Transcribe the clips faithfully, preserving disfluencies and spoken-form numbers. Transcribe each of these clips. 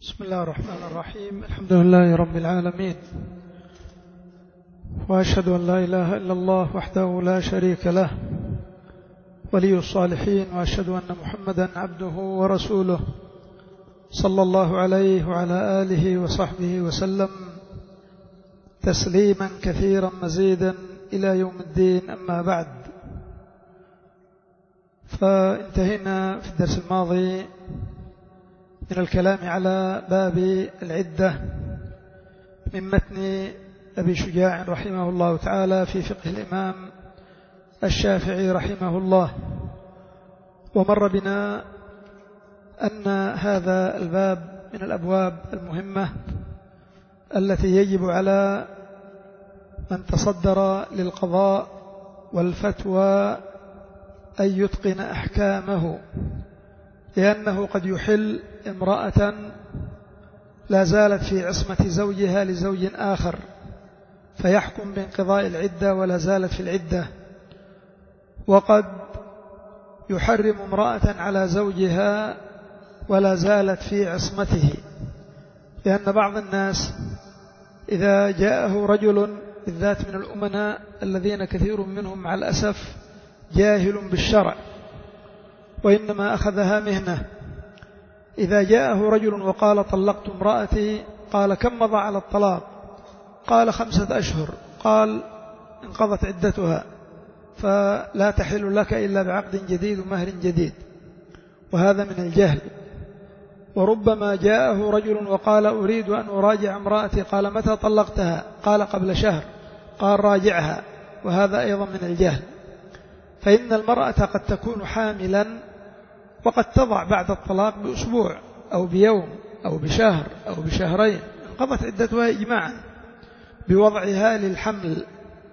بسم الله الرحمن الرحيم. الحمد لله رب العالمين، وأشهد أن لا إله إلا الله وحده لا شريك له ولي الصالحين، وأشهد أن محمدا عبده ورسوله صلى الله عليه وعلى آله وصحبه وسلم تسليما كثيرا مزيدا إلى يوم الدين. أما بعد، فانتهينا في الدرس الماضي من الكلام على باب العدة من متن أبي شجاع رحمه الله تعالى في فقه الإمام الشافعي رحمه الله. ومر بنا أن هذا الباب من الأبواب المهمة التي يجب على من تصدر للقضاء والفتوى أن يتقن أحكامه، لأنه قد يحل امرأة لا زالت في عصمة زوجها لزوج آخر فيحكم بانقضاء العدة ولا زالت في العدة، وقد يحرم امرأة على زوجها ولا زالت في عصمته، لأن بعض الناس إذا جاءه رجل بالذات من الأمناء الذين كثير منهم مع الأسف جاهل بالشرع وإنما أخذها مهنة، إذا جاءه رجل وقال طلقت امرأتي، قال كم مضى على الطلاق؟ قال خمسة أشهر. قال انقضت عدتها فلا تحل لك إلا بعقد جديد ومهر جديد، وهذا من الجهل. وربما جاءه رجل وقال أريد أن أراجع امرأتي، قال متى طلقتها؟ قال قبل شهر. قال راجعها، وهذا أيضا من الجهل. فإن المرأة قد تكون حاملا وقد تضع بعد الطلاق بأسبوع أو بيوم أو بشهر أو بشهرين، انقضت عدتها إجماعا بوضعها للحمل.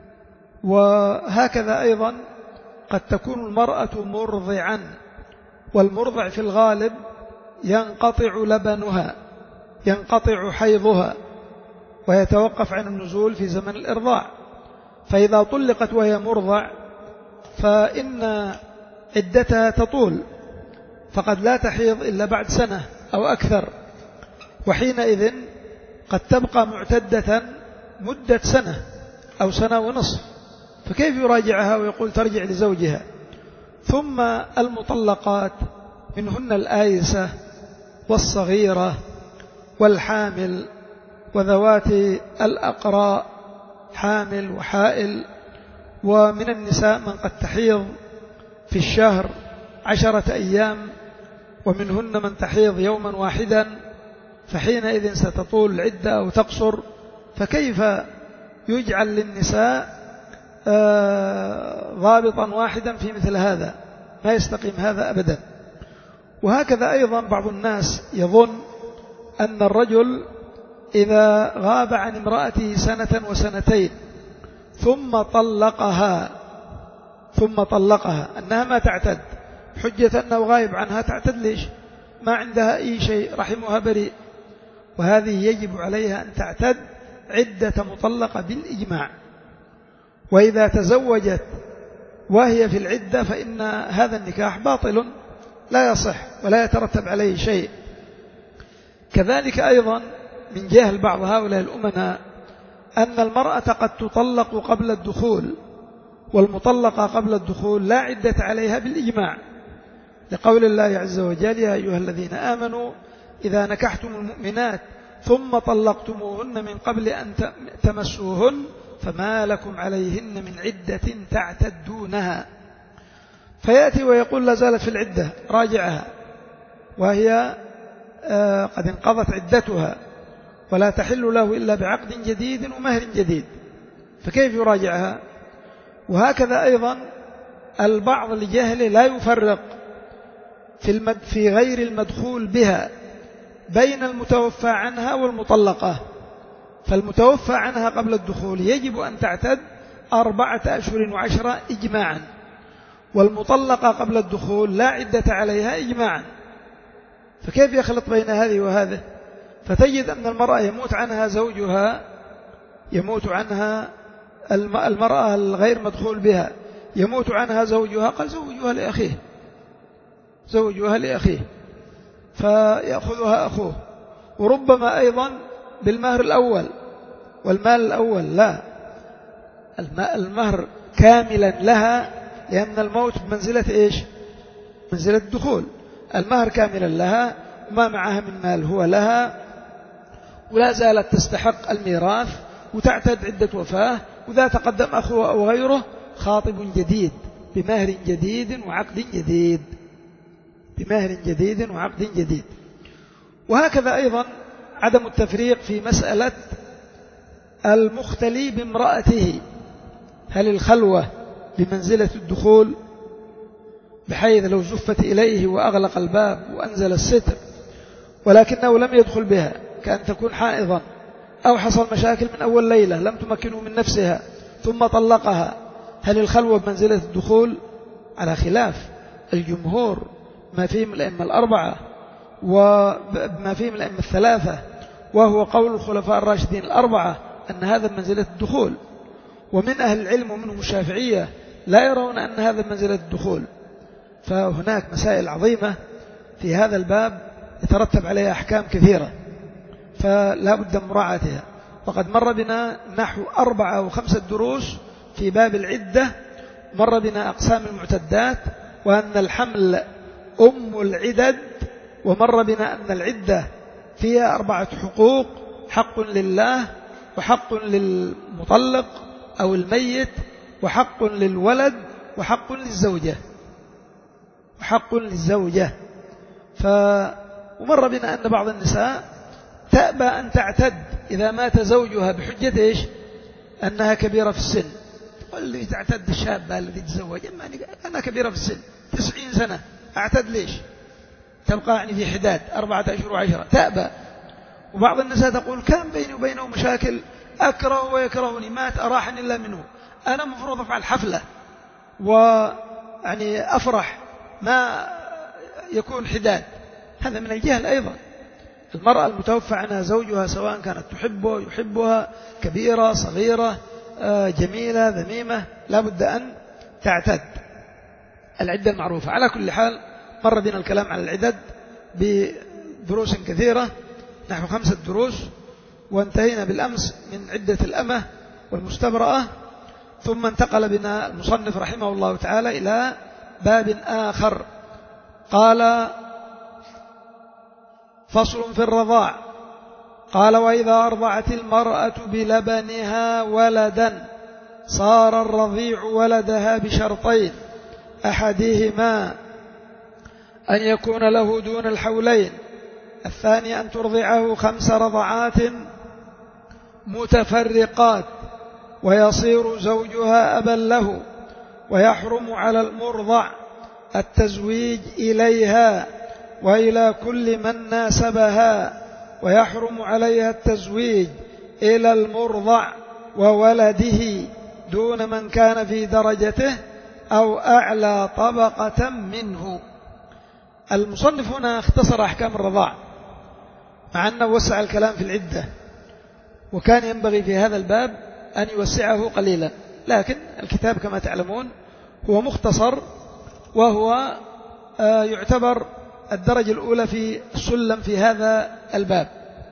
وهكذا أيضا قد تكون المرأة مرضعا، والمرضع في الغالب ينقطع لبنها، ينقطع حيضها، ويتوقف عن النزول في زمن الإرضاع. فإذا طلقت وهي مرضع فإن عدتها تطول، فقد لا تحيض إلا بعد سنة أو أكثر، وحينئذ قد تبقى معتدة مدة سنة أو سنة ونصف، فكيف يراجعها ويقول ترجع لزوجها؟ ثم المطلقات منهن الآيسة والصغيرة والحامل وذوات الأقراء، حامل وحائل. ومن النساء من قد تحيض في الشهر عشرة أيام، ومنهن من تحيض يوما واحدا، فحينئذ ستطول العدة أو تقصر. فكيف يجعل للنساء ضابطا واحدا في مثل هذا؟ ما يستقيم هذا أبدا. وهكذا أيضا بعض الناس يظن أن الرجل إذا غاب عن امرأته سنة وسنتين ثم طلقها ثم طلقها أنها ما تعتد، حجة أنه غايب عنها، تعتد ليش؟ ما عندها أي شيء، رحمها بريء. وهذه يجب عليها أن تعتد عدة مطلقة بالإجماع. وإذا تزوجت وهي في العدة فإن هذا النكاح باطل لا يصح ولا يترتب عليه شيء. كذلك أيضا من جهل بعض هؤلاء الأمناء أن المرأة قد تطلق قبل الدخول، والمطلقة قبل الدخول لا عدة عليها بالإجماع، لقول الله عز وجل يا أيها الذين آمنوا إذا نكحتم المؤمنات ثم طلقتموهن من قبل أن تمسوهن فما لكم عليهن من عدة تعتدونها. فيأتي ويقول لا زالت في العدة، راجعها وهي قد انقضت عدتها ولا تحل له إلا بعقد جديد ومهر جديد، فكيف يراجعها؟ وهكذا أيضا البعض لجهله لا يفرق في, المد في غير المدخول بها بين المتوفى عنها والمطلقة. فالمتوفى عنها قبل الدخول يجب أن تعتد أربعة أشهر وعشرة إجماعا، والمطلقة قبل الدخول لا عدة عليها إجماعا، فكيف يخلط بين هذه وهذه؟ فتجد أن المرأة يموت عنها زوجها، يموت عنها المرأة الغير مدخول بها، يموت عنها زوجها، قال زوجها لأخيه، زوجها لأخيه فيأخذها أخوه، وربما أيضا بالمهر الأول، والمال الأول لا، المهر كاملا لها، لأن الموت بمنزلة إيش؟ منزلة الدخول. المهر كاملا لها، وما معها من مال هو لها، ولا زالت تستحق الميراث، وتعتد عدة وفاة، وإذا تقدم أخوه أو غيره خاطب جديد بمهر جديد وعقد جديد، بمهر جديد وعقد جديد. وهكذا أيضا عدم التفريق في مسألة المختلي بامرأته، هل الخلوة بمنزلة الدخول بحيث لو زفت إليه وأغلق الباب وأنزل الستر ولكنه لم يدخل بها، كأن تكون حائضا أو حصل مشاكل من أول ليلة لم تمكنه من نفسها ثم طلقها، هل الخلوة بمنزلة الدخول؟ على خلاف الجمهور ما فيهم الأئمة الأربعة وما فيهم الأئمة الثلاثة، وهو قول الخلفاء الراشدين الأربعة أن هذا منزلة الدخول. ومن أهل العلم ومنهم الشافعية لا يرون أن هذا منزلة الدخول. فهناك مسائل عظيمة في هذا الباب يترتب عليها أحكام كثيرة، فلا بد من مراعاتها. وقد مر بنا نحو أربعة أو خمسة دروس في باب العدة، مر بنا أقسام المعتدات، وأن الحمل أم العدد، ومر بنا أن العدة فيها أربعة حقوق: حق لله، وحق للمطلق أو الميت، وحق للولد، وحق للزوجة وحق للزوجة ف... ومر بنا أن بعض النساء تأبى أن تعتد إذا مات زوجها بحجة إيش؟ أنها كبيرة في السن. واللي تعتد الشابة الذي تزوج، أنا كبيرة في السن تسعين سنة أعتد ليش؟ تبقى يعني في حداد أربعة أشهر وعشرة، تأبى. وبعض النساء تقول كان بيني وبينه مشاكل، أكره ويكرهني، ما أراحني إلا منه، أنا مفروض أفعل حفلة ويعني أفرح، ما يكون حداد. هذا من الجهل أيضا. المرأة المتوفى عنها زوجها سواء كانت تحبه يحبها، كبيرة صغيرة، جميلة ذميمة، لا بد أن تعتد. العدة المعروفة. على كل حال مر بنا الكلام على العدد بدروس كثيرة، نحو خمسة دروس، وانتهينا بالأمس من عدة الأمة والمستبرأة. ثم انتقل بنا المصنف رحمه الله تعالى إلى باب آخر، قال: فصل في الرضاع. قال: وإذا أرضعت المرأة بلبنها ولدا صار الرضيع ولدها بشرطين: أحدهما أن يكون له دون الحولين، الثاني أن ترضعه خمس رضعات متفرقات ويصير زوجها أبا له، ويحرم على المرضع التزويج إليها وإلى كل من ناسبها، ويحرم عليها التزويج إلى المرضع وولده دون من كان في درجته أو أعلى طبقة منه. المصنف هنا اختصر أحكام الرضاع، مع أنه وسع الكلام في العدة، وكان ينبغي في هذا الباب أن يوسعه قليلا، لكن الكتاب كما تعلمون هو مختصر، وهو يعتبر الدرجة الأولى في السلم في هذا الباب.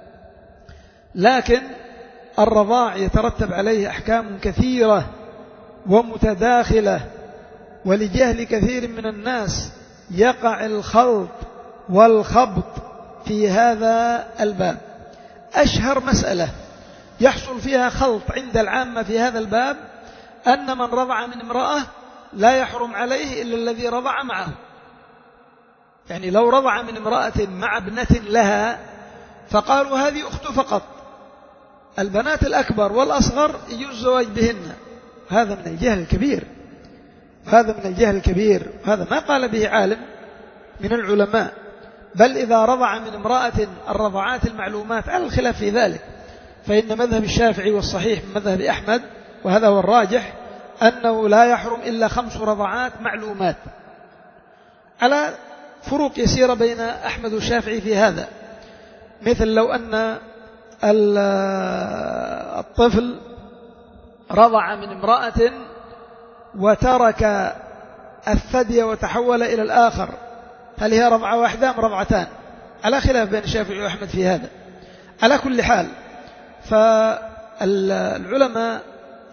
لكن الرضاع يترتب عليه أحكام كثيرة ومتداخلة، ولجهل كثير من الناس يقع الخلط والخبط في هذا الباب. أشهر مسألة يحصل فيها خلط عند العامة في هذا الباب أن من رضع من امرأة لا يحرم عليه إلا الذي رضع معه. يعني لو رضع من امرأة مع ابنة لها فقالوا هذه أخت فقط، البنات الأكبر والأصغر يجوز الزواج بهن. هذا من الجهل الكبير، هذا من الجهل الكبير، هذا ما قال به عالم من العلماء. بل إذا رضع من امرأة الرضعات المعلومات على الخلاف في ذلك، فإن مذهب الشافعي والصحيح من مذهب أحمد، وهذا هو الراجح، أنه لا يحرم إلا خمس رضعات معلومات، على فروق يسيرة بين أحمد والشافعي في هذا. مثل لو أن الطفل رضع من امرأة وترك الثدي وتحول إلى الآخر، هل هي رضعة واحدة أم رضعتان؟ على خلاف بين الشافعي وأحمد في هذا. على كل حال، فالعلماء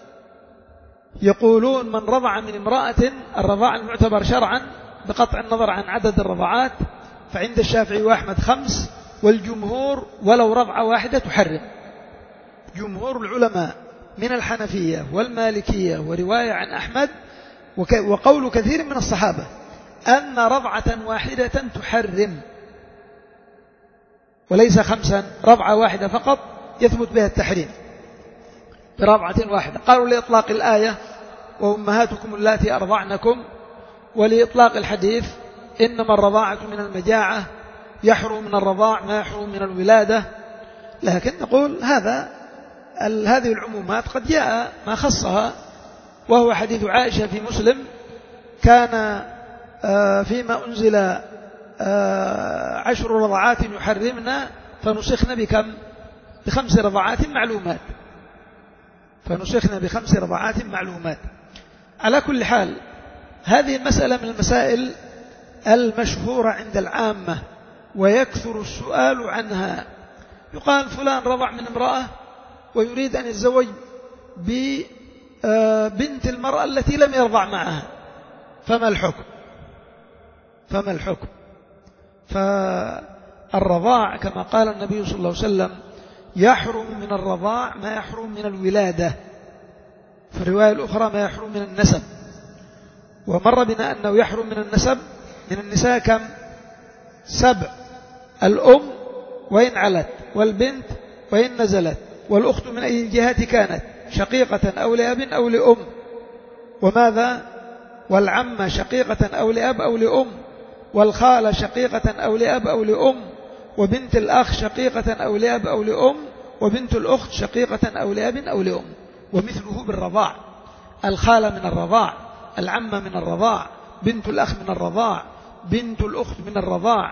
يقولون من رضع من امرأة، الرضاع المعتبر شرعا بقطع النظر عن عدد الرضعات، فعند الشافعي وأحمد خمس، والجمهور ولو رضعة واحدة تحرم. جمهور العلماء من الحنفية والمالكية ورواية عن أحمد وقول كثير من الصحابة أن رضعة واحدة تحرم، وليس خمسا، رضعة واحدة فقط يثبت بها التحريم برضعة واحدة. قالوا لإطلاق الآية وأمهاتكم اللاتي أرضعنكم، ولإطلاق الحديث إنما الرضاعة من المجاعة، يحرم من الرضاع ما يحرم من الولادة. لكن نقول هذا هذه العمومات قد جاء ما خصها، وهو حديث عائشة في مسلم: كان فيما أنزل عشر رضعات يحرمنا فنسخنا بكم؟ بخمس رضعات معلومات، فنسخنا بخمس رضعات معلومات. على كل حال، هذه المسألة من المسائل المشهورة عند العامة ويكثر السؤال عنها. يقال فلان رضع من امرأة ويريد أن يتزوج ببنت المرأة التي لم يرضع معها، فما الحكم؟ فما الحكم؟ فالرضاع كما قال النبي صلى الله عليه وسلم يحرم من الرضاع ما يحرم من الولادة، في الرواية الأخرى ما يحرم من النسب. ومر بنا أنه يحرم من النسب من النساء كم؟ سبع: الأم وإن علت، والبنت وإن نزلت، والأخت من أي جهة كانت، شقيقة أو لأب أو لأم، وماذا؟ والعمة شقيقة أو لأب أو لأم، والخالة شقيقة أو لأب أو لأم، وبنت الأخ شقيقة أو لأب أو لأم، وبنت الأخت شقيقة أو لأب أو لأم. ومثله بالرضاع: الخالة من الرضاع، العمة من الرضاع، بنت الأخ من الرضاع، بنت الأخت من الرضاع،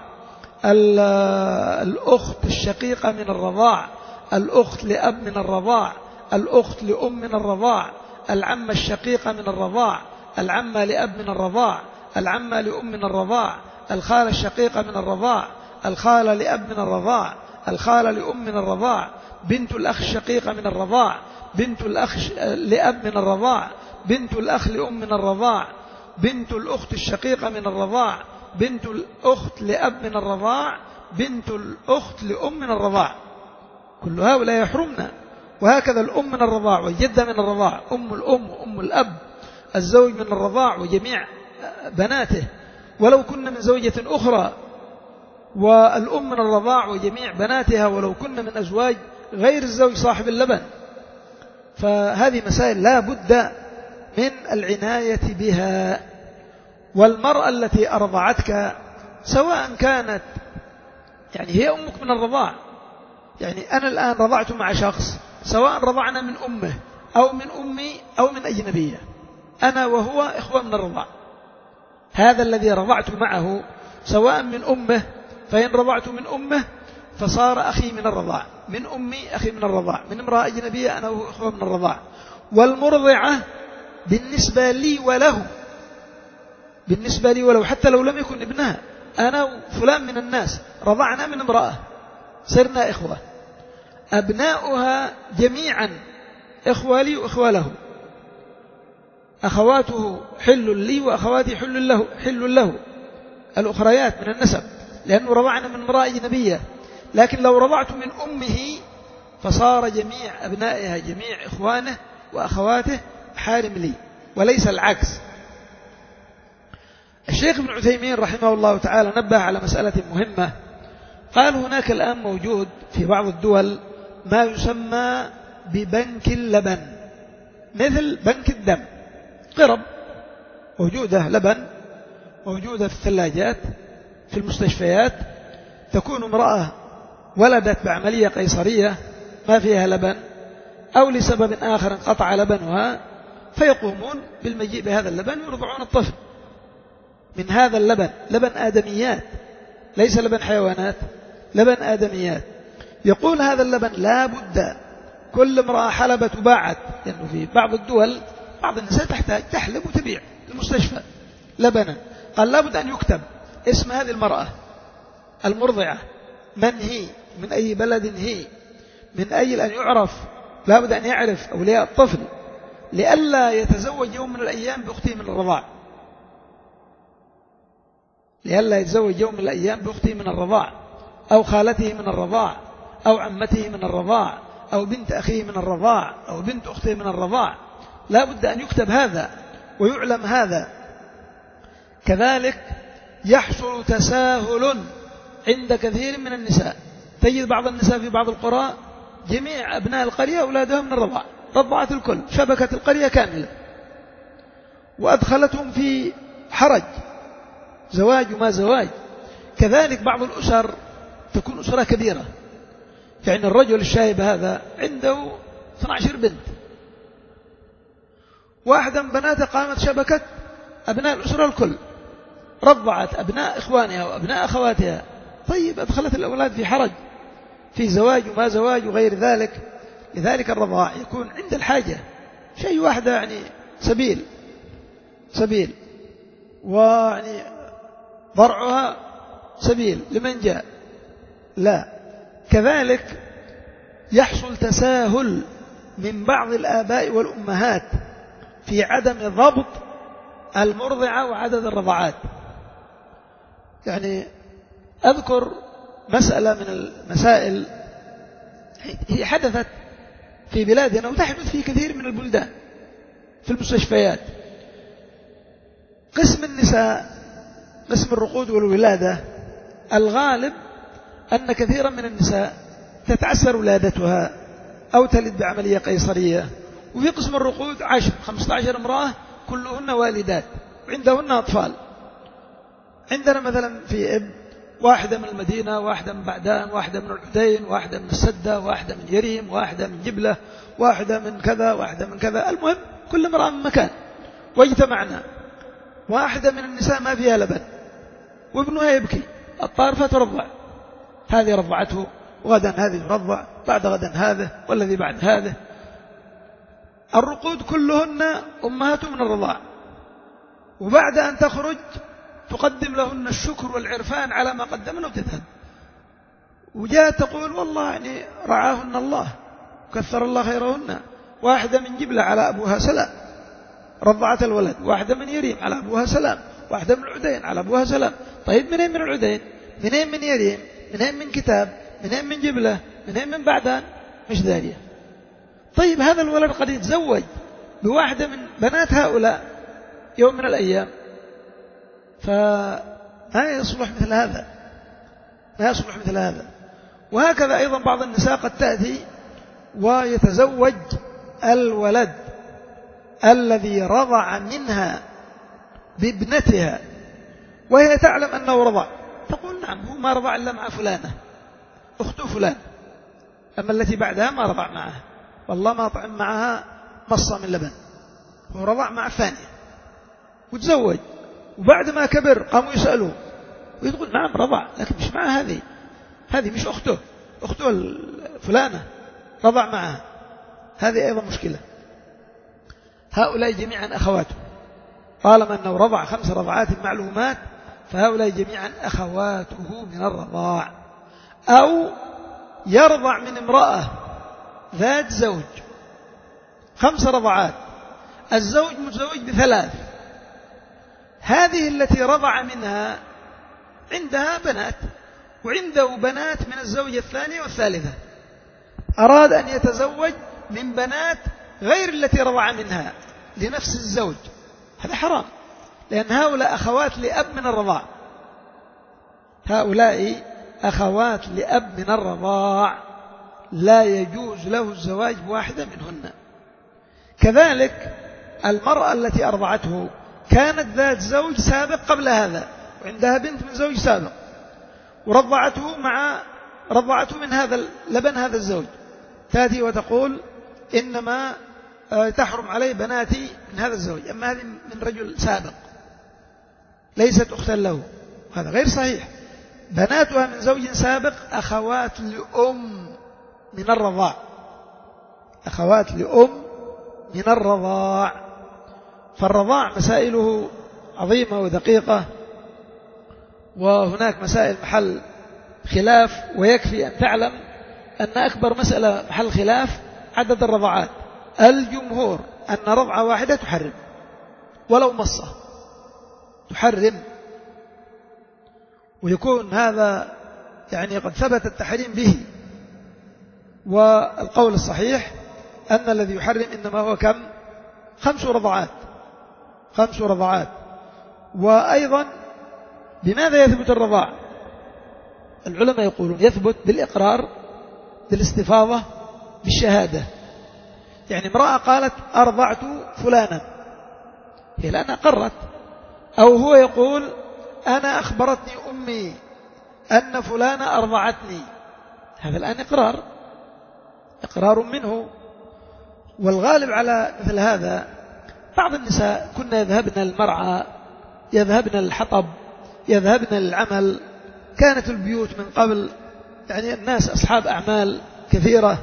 الأخت الشقيقة من الرضاع، الأخت لأب من الرضاع، الأخت لأم من الرضاع، العمة الشقيقة من الرضاع، العمة لأب من الرضاع، العمة لأم من الرضاع، الخالة الشقيقة من الرضاع، الخالة لأب من الرضاع، الخالة لأم من الرضاع، بنت الأخ الشقيقة من الرضاع، بنت الأخ لأب من الرضاع، بنت الأخ لأم من الرضاع، بنت الأخت الشقيقة من الرضاع، بنت الأخت لأب من الرضاع، بنت الأخت لأم من الرضاع. كل هؤلاء يحرمنا. وهكذا الأم من الرضاع، والجدة من الرضاع، أم الأم وأم الأب، الزوج من الرضاع وجميع بناته ولو كن من زوجة أخرى، والأم من الرضاع وجميع بناتها ولو كن من أزواج غير الزوج صاحب اللبن. فهذه مسائل لا بد من العناية بها. والمرأة التي أرضعتك سواء كانت يعني هي أمك من الرضاع، يعني أنا الآن رضعت مع شخص سواء رضعنا من أمه أو من أمي أو من أجنبية، أنا وهو إخوة من الرضاع. هذا الذي رضعت معه سواء من أمه، فإن رضعت من أمه فصار أخي من الرضاع، من أمي أخي من الرضاع، من امرأة أجنبية أنا وهو إخوة من الرضاع. والمرضعة بالنسبة لي وله، بالنسبة لي ولو حتى لو لم يكن ابنها، أنا فلان من الناس رضعنا من امرأة صرنا إخوة، أبناؤها جميعا إخوة لي وإخوة له، أخواته حل لي وأخواتي حل له, حل له الأخريات من النسب، لأنه رضعنا من امرأة أجنبية. لكن لو رضعت من أمه فصار جميع أبنائها جميع إخوانه وأخواته حارم لي، وليس العكس. الشيخ ابن عثيمين رحمه الله تعالى نبه على مسألة مهمة، قال هناك الآن موجود في بعض الدول ما يسمى ببنك اللبن، مثل بنك الدم، قرب موجودة لبن موجودة في الثلاجات في المستشفيات. تكون امرأة ولدت بعملية قيصرية ما فيها لبن أو لسبب آخر انقطع لبنها، فيقومون بالمجيء بهذا اللبن ويرضعون الطفل من هذا اللبن، لبن آدميات ليس لبن حيوانات، لبن آدميات. يقول هذا اللبن لا بد كل امرأة حلبت وباعت، لأنه يعني في بعض الدول بعض النساء تحتاج تحلب وتبيع المستشفى لبنا، قال لا بد أن يكتب اسم هذه المرأة المرضعة، من هي، من أي بلد هي، من أجل أن يعرف، لا بد أن يعرف أولياء الطفل لئلا يتزوج يوم من الأيام بأخته من الرضاع، لئلا يتزوج يوم من الأيام بأخته من الرضاع أو خالته من الرضاع أو عمته من الرضاع أو بنت أخيه من الرضاع أو بنت أخته من الرضاع. لا بد أن يكتب هذا ويعلم هذا. كذلك يحصل تساهل عند كثير من النساء، تجد بعض النساء في بعض القرى جميع أبناء القرية أولادهم من الرضاع، رضعت الكل، شبكت القرية كاملة وأدخلتهم في حرج، زواج وما زواج. كذلك بعض الأسر تكون أسرة كبيرة، يعني الرجل الشايب هذا عنده اثنتي عشرة بنت، واحدة من بناتها قامت شبكت أبناء الأسرة الكل، رضعت أبناء إخوانها وأبناء أخواتها. طيب أدخلت الأولاد في حرج، في زواج وما زواج وغير ذلك. لذلك الرضاع يكون عند الحاجة شيء واحدة، يعني سبيل سبيل ويعني ضرعها سبيل لمن جاء. لا، كذلك يحصل تساهل من بعض الآباء والأمهات في عدم ضبط المرضعة وعدد الرضعات. يعني أذكر مسألة من المسائل هي حدثت في بلادنا وتحدث في كثير من البلدان في المستشفيات. قسم النساء، قسم الرقود والولادة، الغالب أن كثيرا من النساء تتعسر ولادتها أو تلد بعملية قيصرية. وفي قسم الرقود عشر خمسة عشر امرأة كلهن والدات وعندهن أطفال. عندنا مثلا في إب واحدة من المدينة، واحدة من بعدان، واحدة من العدين، واحدة من السدة، واحدة من يريم، واحدة من جبلة، واحدة من كذا، واحدة من كذا. المهم كل امرأة من مكان، واجتمعنا. واحدة من النساء ما فيها لبن وابنها يبكي، الطارفة ترضع، هذه رضعته وغدا هذه ترضع، بعد غدا هذا والذي بعد هذا. الرقود كلهن أمهات من الرضاع، وبعد أن تخرج تقدم لهن الشكر والعرفان على ما قدمنا وتذهب. وجاءت تقول والله يعني رعاهن الله كثر الله خيرهن. واحدة من جبلة على أبوها سلام رضعت الولد، واحدة من يريم على أبوها سلام، واحدة من العدين على أبوها سلام. طيب منين من العدين؟ منين من يريم؟ منين من كتاب؟ منين من جبلة؟ منين من بعدان؟ مش دارية. طيب هذا الولد قد يتزوج بواحدة من بنات هؤلاء يوم من الأيام، فما يصلح مثل هذا، ما يصلح مثل هذا. وهكذا أيضا بعض النساء قد تأتي ويتزوج الولد الذي رضع منها بابنتها وهي تعلم أنه رضع، تقول نعم هو ما رضع إلا مع فلانة أخت فلان، أما التي بعدها ما رضع معها، والله ما طعم معها مصة من لبن، هو رضع مع ثانية وتزوج. وبعد ما كبر قاموا يسألوه ويقول نعم رضع لكن مش مع هذه، هذه مش أخته، أخته فلانة رضع معها. هذه أيضا مشكلة. هؤلاء جميعا أخواته، طالما أنه رضع خمس رضعات معلومات فهؤلاء جميعا أخواته من الرضاع. أو يرضع من امرأة ذات زوج خمس رضعات، الزوج متزوج بثلاث، هذه التي رضع منها عندها بنات وعنده بنات من الزوجة الثانية والثالثة، أراد أن يتزوج من بنات غير التي رضع منها لنفس الزوج، هذا حرام، لأن هؤلاء أخوات لأب من الرضاع، هؤلاء أخوات لأب من الرضاع، لا يجوز له الزواج بواحدة منهن. كذلك المرأة التي أرضعته كانت ذات زوج سابق قبل هذا وعندها بنت من زوج سابق ورضعته مع رضعته من هذا لبن هذا الزوج، تأتي وتقول إنما تحرم علي بناتي من هذا الزوج، أما هذه من رجل سابق ليست أختا له، هذا غير صحيح. بناتها من زوج سابق أخوات لأم من الرضاع، أخوات لأم من الرضاع. فالرضاع مسائله عظيمة ودقيقة، وهناك مسائل محل خلاف، ويكفي أن تعلم أن أكبر مسألة محل خلاف عدد الرضعات. الجمهور أن رضعة واحدة تحرم ولو مصة تحرم، ويكون هذا يعني قد ثبت التحريم به. والقول الصحيح أن الذي يحرم إنما هو كم؟ خمس رضعات، خمس رضعات. وأيضا بماذا يثبت الرضاع؟ العلماء يقولون يثبت بالإقرار، بالاستفاضة، بالشهادة. يعني امرأة قالت أرضعت فلانا، هي الآن أقرت، أو هو يقول أنا أخبرتني أمي أن فلانا أرضعتني، هذا الآن إقرار، إقرار منه. والغالب على مثل هذا بعض النساء كنا يذهبن المرعى، يذهبن الحطب، يذهبن للعمل. كانت البيوت من قبل يعني الناس أصحاب أعمال كثيرة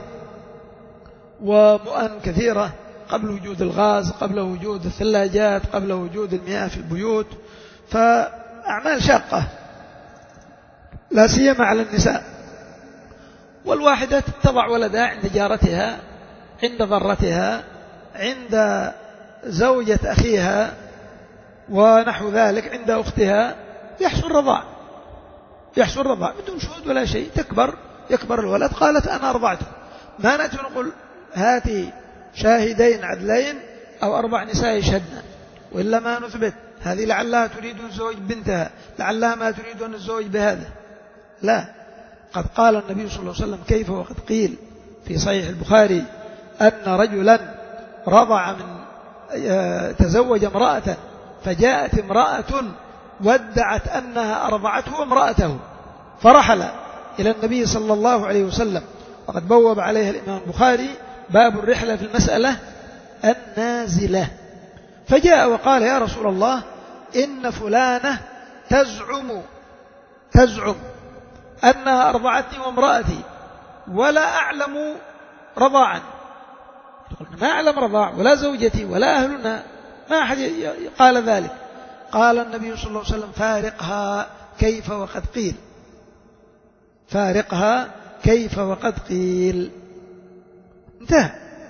ومؤن كثيرة، قبل وجود الغاز، قبل وجود الثلاجات، قبل وجود المياه في البيوت، فأعمال شاقة لا سيما على النساء. والواحدة تضع ولدها عند جارتها، عند ضرتها، عند زوجة أخيها ونحو ذلك، عند أختها، يحصل رضاع، يحصل رضاع بدون شهود ولا شيء. تكبر، يكبر الولد، قالت أنا أرضعته. ما نأتي نقول هاتي شاهدين عدلين أو أربع نساء يشهدن، وإلا ما نثبت. هذه لعلها تريد أن تزوج بنتها، لعلها ما تريد أن تزوج بهذا. لا، قد قال النبي صلى الله عليه وسلم كيف وقد قيل في صحيح البخاري أن رجلا رضع من تزوج امرأة، فجاءت امرأة ودعت أنها أرضعته وامرأته، فرحل إلى النبي صلى الله عليه وسلم، وقد بوب عليها الإمام البخاري باب الرحلة في المسألة النازلة. فجاء وقال يا رسول الله إن فلانة تزعم تزعم أنها أرضعتني وامرأتي ولا أعلم رضاعا. ما أعلم رضاع ولا زوجتي ولا أهلنا، ما أحد قال ذلك. قال النبي صلى الله عليه وسلم فارقها كيف وقد قيل، فارقها كيف وقد قيل. انتهى.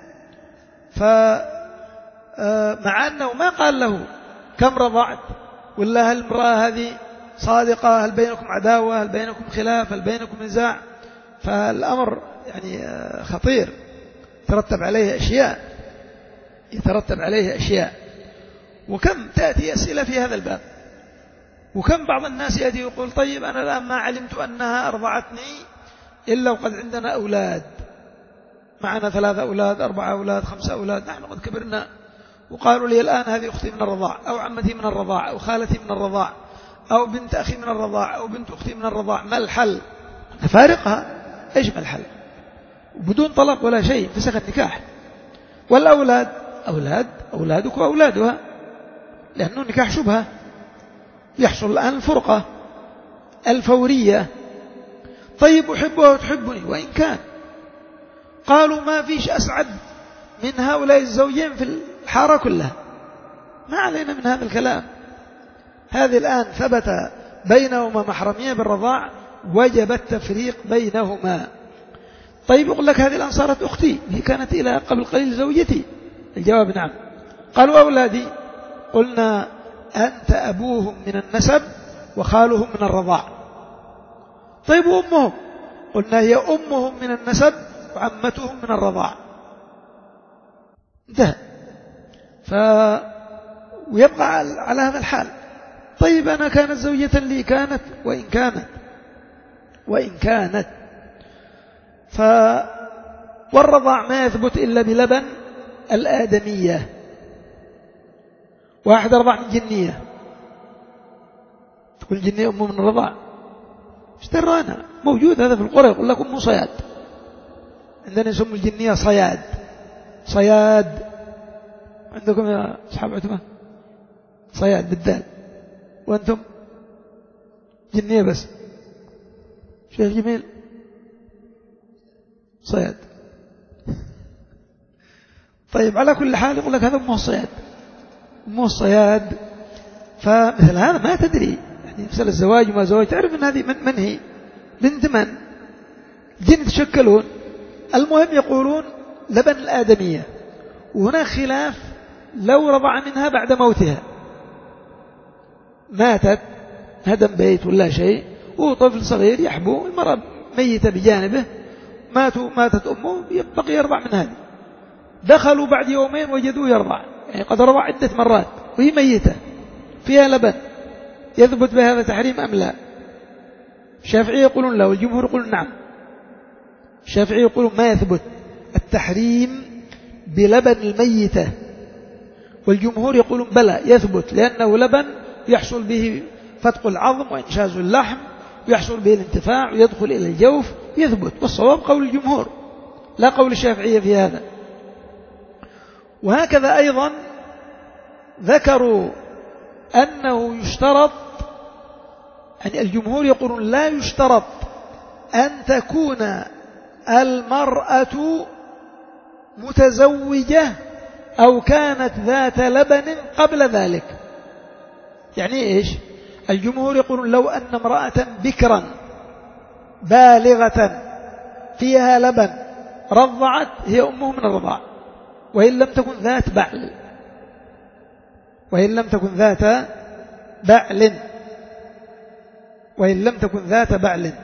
فمع أنه ما قال له كم رضعت، ولا هل المرأة هذه صادقة، هل بينكم عداوة، هل بينكم خلاف، هل بينكم نزاع، فالأمر يعني خطير، يترتب عليه أشياء، يترتب عليه أشياء. وكم تأتي أسئلة في هذا الباب، وكم بعض الناس يأتي يقول طيب أنا الآن ما علمت أنها أرضعتني إلا وقد عندنا أولاد، معنا ثلاثة أولاد، أربعة أولاد، خمسة أولاد، نحن قد كبرنا، وقالوا لي الآن هذه أختي من الرضاع، أو عمتي من الرضاع، أو خالتي من الرضاع، أو بنت أخي من الرضاع، أو بنت أختي من الرضاع، ما الحل؟ نفارقها. إيش ما الحل؟ بدون طلاق ولا شيء، فسخ النكاح. والأولاد أولاد أولادك وأولادها، لأنه نكاح شبهة، يحصل الآن الفرقة الفورية. طيب أحبها وتحبني، وإن كان قالوا ما فيش أسعد من هؤلاء الزوجين في الحارة كلها، ما علينا من هذا الكلام. هذه الآن ثبت بينهما محرمية بالرضاع، وجب التفريق بينهما. طيب يقول لك هذه الآن صارت أختي، هي كانت إلى قبل قليل زوجتي. الجواب نعم. قالوا أولادي، قلنا أنت أبوهم من النسب وخالهم من الرضاع. طيب وأمهم؟ قلنا هي أمهم من النسب وعمتهم من الرضاع. انتهى. ف... ويبقى على هذا الحال. طيب أنا كانت زوجة لي، كانت وإن كانت وإن كانت ف... والرضاع ما يثبت إلا بلبن الآدمية. واحد رضع من جنية، تقول الجنية أمه من الرضاع، اشترانا موجود هذا في القرى، يقول لك أمه صياد. عندنا يسموا الجنية صياد، صياد. عندكم يا أصحاب عتبة صياد بالدال، وأنتم جنية بس. شيخ جميل صياد. طيب على كل حال يقول لك هذا أمه الصياد، أمه الصياد. فمثل هذا ما تدري، يعني مثل الزواج وما زواج، تعرف أن هذه من, من هي بنت من، جن يتشكلون. المهم يقولون لبن الآدمية، وهناك خلاف لو رضع منها بعد موتها، ماتت هدم بيت ولا شيء وطفل صغير يحبو، المرأة ميتة بجانبه، ماتوا ماتت أمه، يبقى يرضع من هذه. دخلوا بعد يومين وجدوه يرضع، يعني قد رضع عدة مرات وهي ميتة فيها لبن، يثبت بهذا تحريم أم لا؟ الشافعية يقولون لا، والجمهور يقولون نعم. الشافعية يقولون ما يثبت التحريم بلبن الميتة، والجمهور يقولون بلى يثبت، لأنه لبن يحصل به فتق العظم وإنشاز اللحم، ويحصل به الانتفاع ويدخل إلى الجوف، يثبت. والصواب قول الجمهور لا قول الشافعية في هذا. وهكذا أيضا ذكروا أنه يشترط، يعني الجمهور يقولون لا يشترط أن تكون المرأة متزوجة أو كانت ذات لبن قبل ذلك. يعني إيش؟ الجمهور يقولون لو أن امرأة بكرا بالغة فيها لبن رضعت هي أمه من الرضاع، وإن لم تكن ذات بعل، وإن لم تكن ذات بعل وإن لم تكن ذات بعل.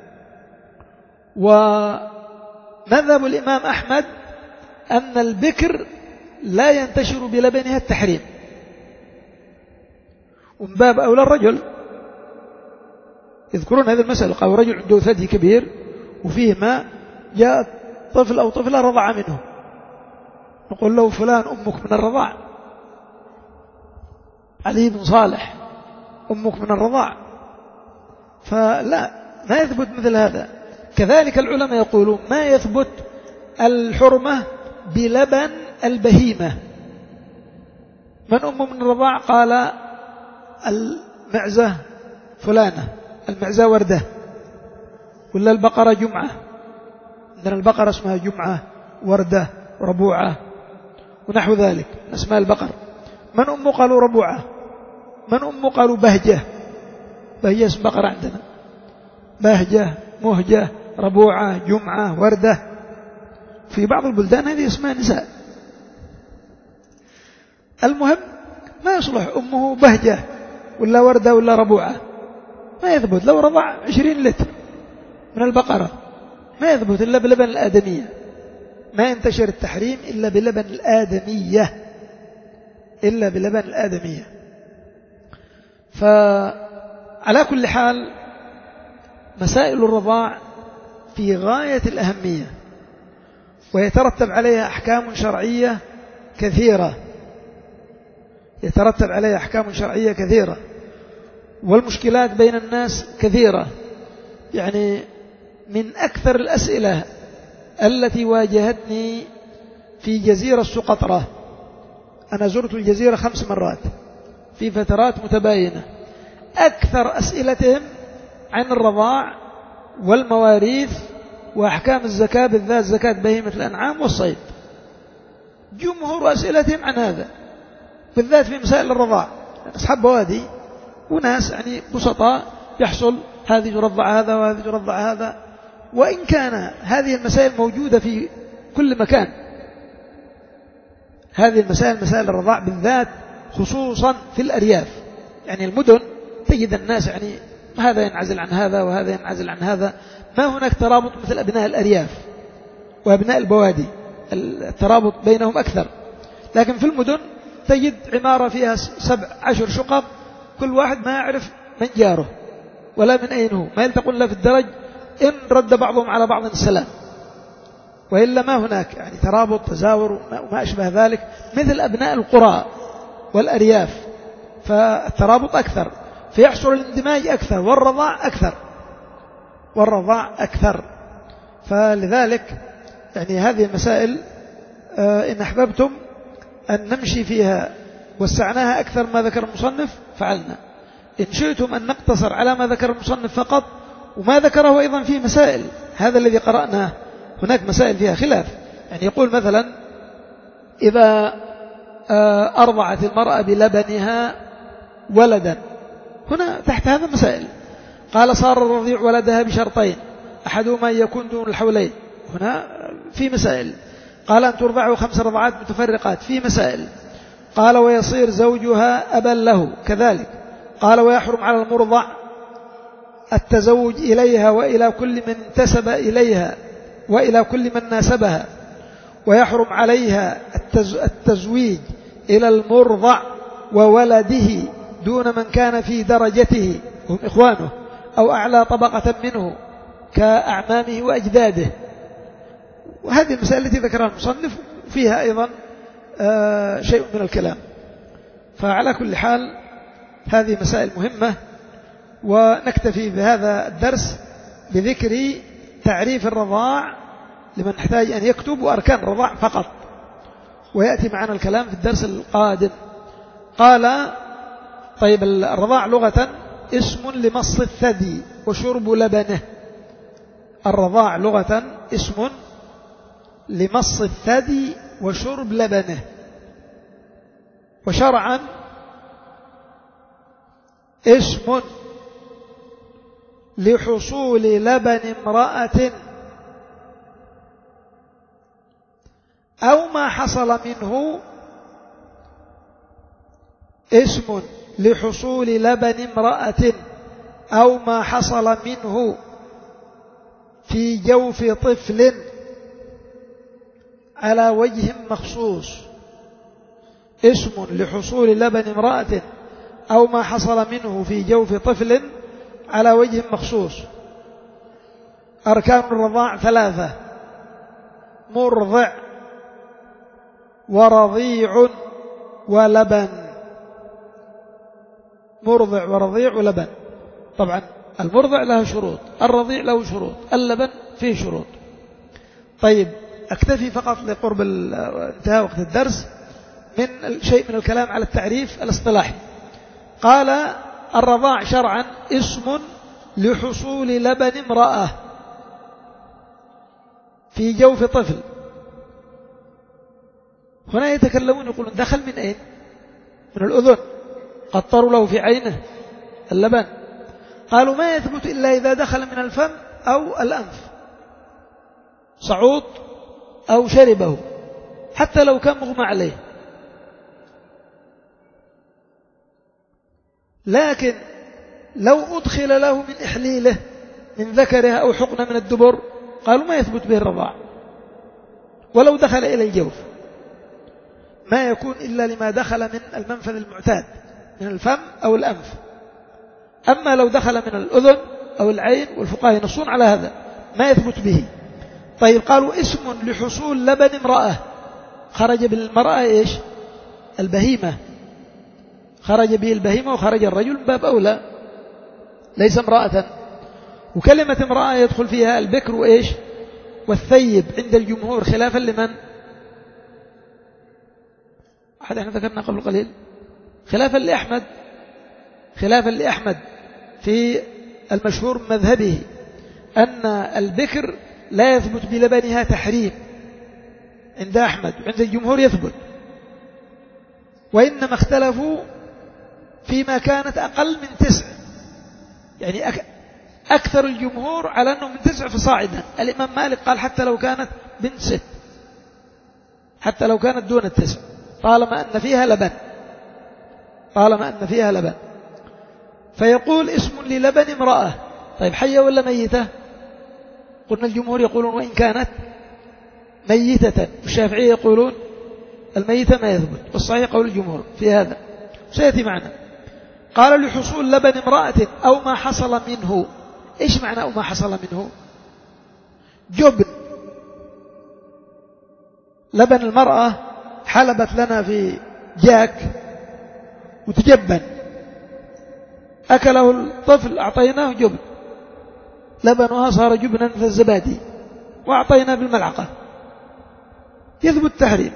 ومذهب الإمام أحمد أن البكر لا ينتشر بلبنها التحريم، ومن باب أولى الرجل. يذكرون هذه المسألة، قالوا رجل عنده ثدي كبير وفيه ماء، جاء طفل أو طفلة رضع منه، نقول له فلان أمك من الرضاع، علي بن صالح أمك من الرضاع، فلا، ما يثبت مثل هذا. كذلك العلماء يقولون ما يثبت الحرمة بلبن البهيمة. من أمه من الرضاع؟ قال المعزة فلانة، المعزة وردة، ولا البقرة جمعة، عندنا البقرة اسمها جمعة وردة وربوعة ونحو ذلك اسماء البقر. من أمه؟ قالوا ربوعة. من أمه؟ قالوا بهجة، بهجة اسم بقرة عندنا، بهجة مهجة ربوعة جمعة وردة. في بعض البلدان هذه اسمها نساء. المهم ما يصلح أمه بهجة ولا وردة ولا ربوعة، ما يثبت. لو رضع عشرين لتر من البقرة ما يثبت إلا بلبن الآدمية، ما ينتشر التحريم إلا بلبن الآدمية، إلا بلبن الآدمية. فعلى كل حال مسائل الرضاع في غاية الأهمية، ويترتب عليها أحكام شرعية كثيرة، يترتب عليها أحكام شرعية كثيرة، والمشكلات بين الناس كثيرة. يعني من أكثر الأسئلة التي واجهتني في جزيرة سقطرى، أنا زرت الجزيرة خمس مرات في فترات متباينة، أكثر أسئلتهم عن الرضاع والمواريث وأحكام الزكاة، بالذات زكاة بهيمة الأنعام والصيد. جمهور أسئلتهم عن هذا، بالذات في مسائل الرضاع. أصحاب بوادي وناس يعني بسطاء، يحصل هذه ترضع هذا وهذه ترضع هذا، وإن كان هذه المسائل موجودة في كل مكان. هذه المسائل مسائل الرضاع بالذات خصوصا في الأرياف، يعني المدن تجد الناس يعني هذا ينعزل عن هذا وهذا ينعزل عن هذا، ما هناك ترابط مثل أبناء الأرياف وأبناء البوادي، الترابط بينهم أكثر. لكن في المدن تجد عمارة فيها سبع عشر شقق، كل واحد ما يعرف من جاره ولا من أين هو، ما يلتقون لا في الدرج إن رد بعضهم على بعض السلام، وإلا ما هناك يعني ترابط تزاور وما أشبه ذلك مثل أبناء القرى والأرياف، فالترابط أكثر، فيحصل الاندماج أكثر، والرضاع أكثر والرضاع أكثر. فلذلك يعني هذه المسائل إن أحببتم أن نمشي فيها وسعناها أكثر ما ذكر المصنف فعلنا، إن شئتم أن نقتصر على ما ذكر المصنف فقط، وما ذكره أيضا فيه مسائل، هذا الذي قرأناه هناك مسائل فيها خلاف. يعني يقول مثلا إذا أرضعت المرأة بلبنها ولدا، هنا تحت هذا مسائل. قال صار الرضيع ولدها بشرطين: أحدهما يكون دون الحولين، هنا في مسائل. قال أن ترضعه خمس رضعات متفرقات، في مسائل. قال ويصير زوجها أبا له كذلك. قال ويحرم على المرضع التزوج إليها وإلى كل من انتسب إليها وإلى كل من ناسبها، ويحرم عليها التزويج إلى المرضع وولده دون من كان في درجته هم إخوانه أو أعلى طبقة منه كأعمامه وأجداده. وهذه المسائل التي ذكرها المصنف فيها أيضا آه شيء من الكلام. فعلى كل حال هذه مسائل مهمة، ونكتفي بهذا الدرس بذكر تعريف الرضاع لمن يحتاج أن يكتب وأركان الرضاع فقط، ويأتي معنا الكلام في الدرس القادم. قال طيب الرضاع لغة اسم لمص الثدي وشرب لبنه. الرضاع لغة اسم لمص الثدي وشرب لبنه، وشرعا اسم لحصول لبن امرأة أو ما حصل منه، اسم لحصول لبن امرأة أو ما حصل منه في جوف طفل على وجه مخصوص. اسم لحصول لبن امرأة أو ما حصل منه في جوف طفل على وجه مخصوص. أركان الرضاع ثلاثة: مرضع ورضيع ولبن. مرضع ورضيع ولبن. طبعا المرضع له شروط، الرضيع له شروط، اللبن فيه شروط. طيب أكتفي فقط لقرب انتهاء وقت الدرس من شيء من الكلام على التعريف الاصطلاحي. قال الرضاع شرعا اسم لحصول لبن امرأة في جوف طفل. هنا يتكلمون يقولون دخل من أين؟ من الأذن، قطروا له في عينه اللبن. قالوا ما يثبت إلا إذا دخل من الفم أو الأنف، صعود أو شربه حتى لو كان مغمى عليه. لكن لو أدخل له من إحليله من ذكرها أو حقنة من الدبر قالوا ما يثبت به الرضاع. ولو دخل إلى الجوف ما يكون إلا لما دخل من المنفذ المعتاد من الفم أو الأنف. أما لو دخل من الأذن أو العين، والفقهاء ينصون على هذا، ما يثبت به. طيب قالوا اسم لحصول لبن امرأة، خرج بالمرأة إيش؟ البهيمة، خرج به البهيمة وخرج الرجل من باب أولى، ليس امرأة. وكلمة امرأة يدخل فيها البكر وإيش؟ والثيب عند الجمهور، خلافا لمن؟ أحد احنا ذكرنا قبل قليل، خلافا لأحمد، خلافا لأحمد في المشهور من مذهبه أن البكر لا يثبت بلبنها تحريم عند أحمد، وعند الجمهور يثبت. وإنما اختلفوا فيما كانت أقل من تسع، يعني أكثر الجمهور على أنه من تسع فصاعدا. الإمام مالك قال حتى لو كانت بنت ست، حتى لو كانت دون التسع، طالما أن فيها لبن، طالما أن فيها لبن. فيقول اسم للبن امرأة. طيب حية ولا ميتة؟ قلنا الجمهور يقولون وإن كانت ميتة، والشافعية يقولون الميتة ما يثبت، والصحيح قول الجمهور في هذا سيأتي معنا. قال لحصول لبن امرأة أو ما حصل منه. إيش معنى أو ما حصل منه؟ جبن، لبن المرأة حلبت لنا في جاك وتجبن، أكله الطفل أعطيناه جبن، لبنها صار جبنا مثل الزبادي وأعطينا بالملعقة، يثبت التحريم،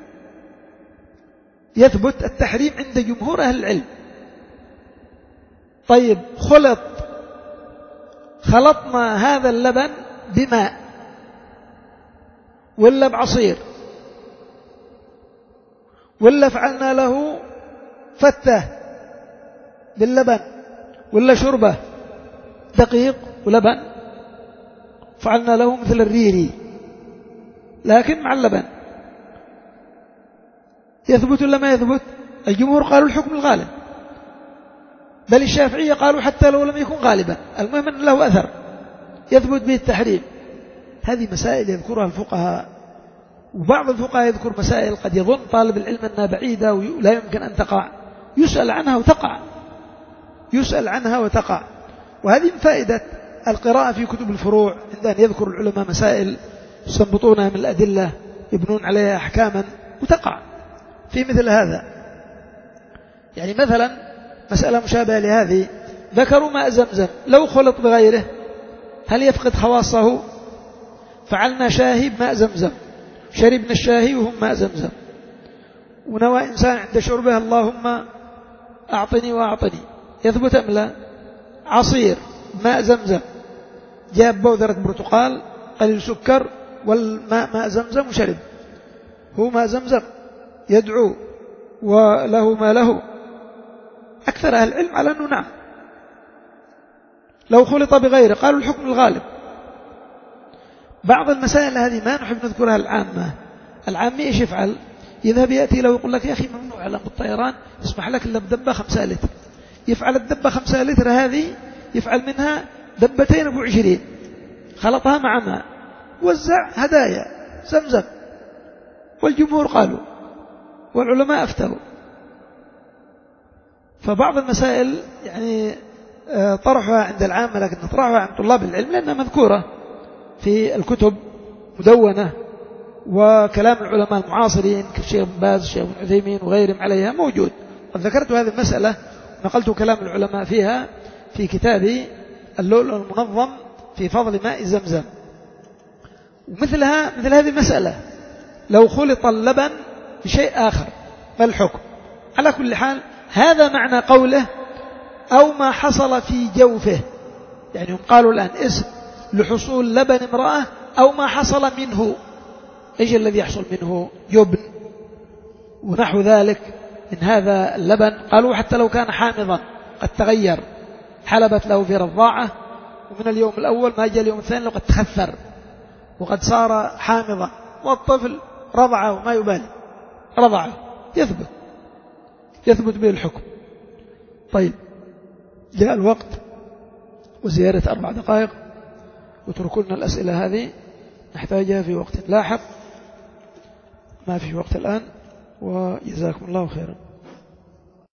يثبت التحريم عند جمهور أهل العلم. طيب خلط، خلطنا هذا اللبن بماء ولا بعصير ولا فعلنا له فتة باللبن ولا شربة، دقيق ولبن، فعلنا له مثل الريري لكن مع اللبن، يثبت ولا ما يثبت؟ الجمهور قالوا الحكم الغالب، بل الشافعية قالوا حتى لو لم يكن غالبا، المهم أن له أثر يثبت به التحريم. هذه مسائل يذكرها الفقهاء، وبعض الفقهاء يذكر مسائل قد يظن طالب العلم أنها بعيدة ولا يمكن أن تقع، يسأل عنها وتقع، يسأل عنها وتقع. وهذه من فائدة القراءة في كتب الفروع، عند أن يذكر العلماء مسائل يستنبطونها من الأدلة يبنون عليها أحكاما وتقع في مثل هذا. يعني مثلا مسألة مشابهة لهذه، ذكروا ماء زمزم لو خلط بغيره هل يفقد خواصه؟ فعلنا شاهي بماء زمزم، شربنا الشاهي وهم ماء زمزم، ونوى إنسان عند شربه اللهم أعطني وأعطني، يثبت أم لا؟ عصير ماء زمزم، جاب بودرة برتقال قليل سكر والماء ماء زمزم وشرب، هو ماء زمزم يدعو وله ما له. أكثر أهل العلم على أنه نعم. لو خلط بغيره قالوا الحكم الغالب. بعض المسائل هذه ما نحب نذكرها العامة، العامي إيش يفعل؟ يذهب يأتي له يقول لك يا أخي ممنوع على الطيران يسمح لك إلا بدبة خمسة لتر، يفعل الدبة خمسة لتر هذه يفعل منها دبتين أبو عشرين، خلطها مع ماء وزع هدايا زمزم، والجمهور قالوا والعلماء أفتوا. فبعض المسائل يعني طرحها عند العامة لكن نطرحها عند طلاب العلم لأنها مذكورة في الكتب مدونة، وكلام العلماء المعاصرين كالشيخ بن باز الشيخ بن عثيمين وغيرهم عليها موجود. قد ذكرت هذه المسألة نقلت كلام العلماء فيها في كتابي اللؤلؤ المنظم في فضل ماء زمزم. ومثلها مثل هذه المسألة لو خلط اللبن بشيء آخر ما الحكم؟ على كل حال هذا معنى قوله أو ما حصل في جوفه، يعني هم قالوا الآن اسم لحصول لبن امرأة أو ما حصل منه. إيش الذي يحصل منه؟ جبن ونحو ذلك من هذا اللبن. قالوا حتى لو كان حامضا قد تغير، حلبت له في رضاعة ومن اليوم الأول ما جاء اليوم الثاني لقد تخثر وقد صار حامضا، والطفل رضعه وما يبالي رضعه، يثبت يثبت به الحكم. طيب جاء الوقت وزيادة أربع دقائق، وتركوا لنا الأسئلة هذه نحتاجها في وقت لاحق، ما في وقت الآن، وجزاكم الله خيرا.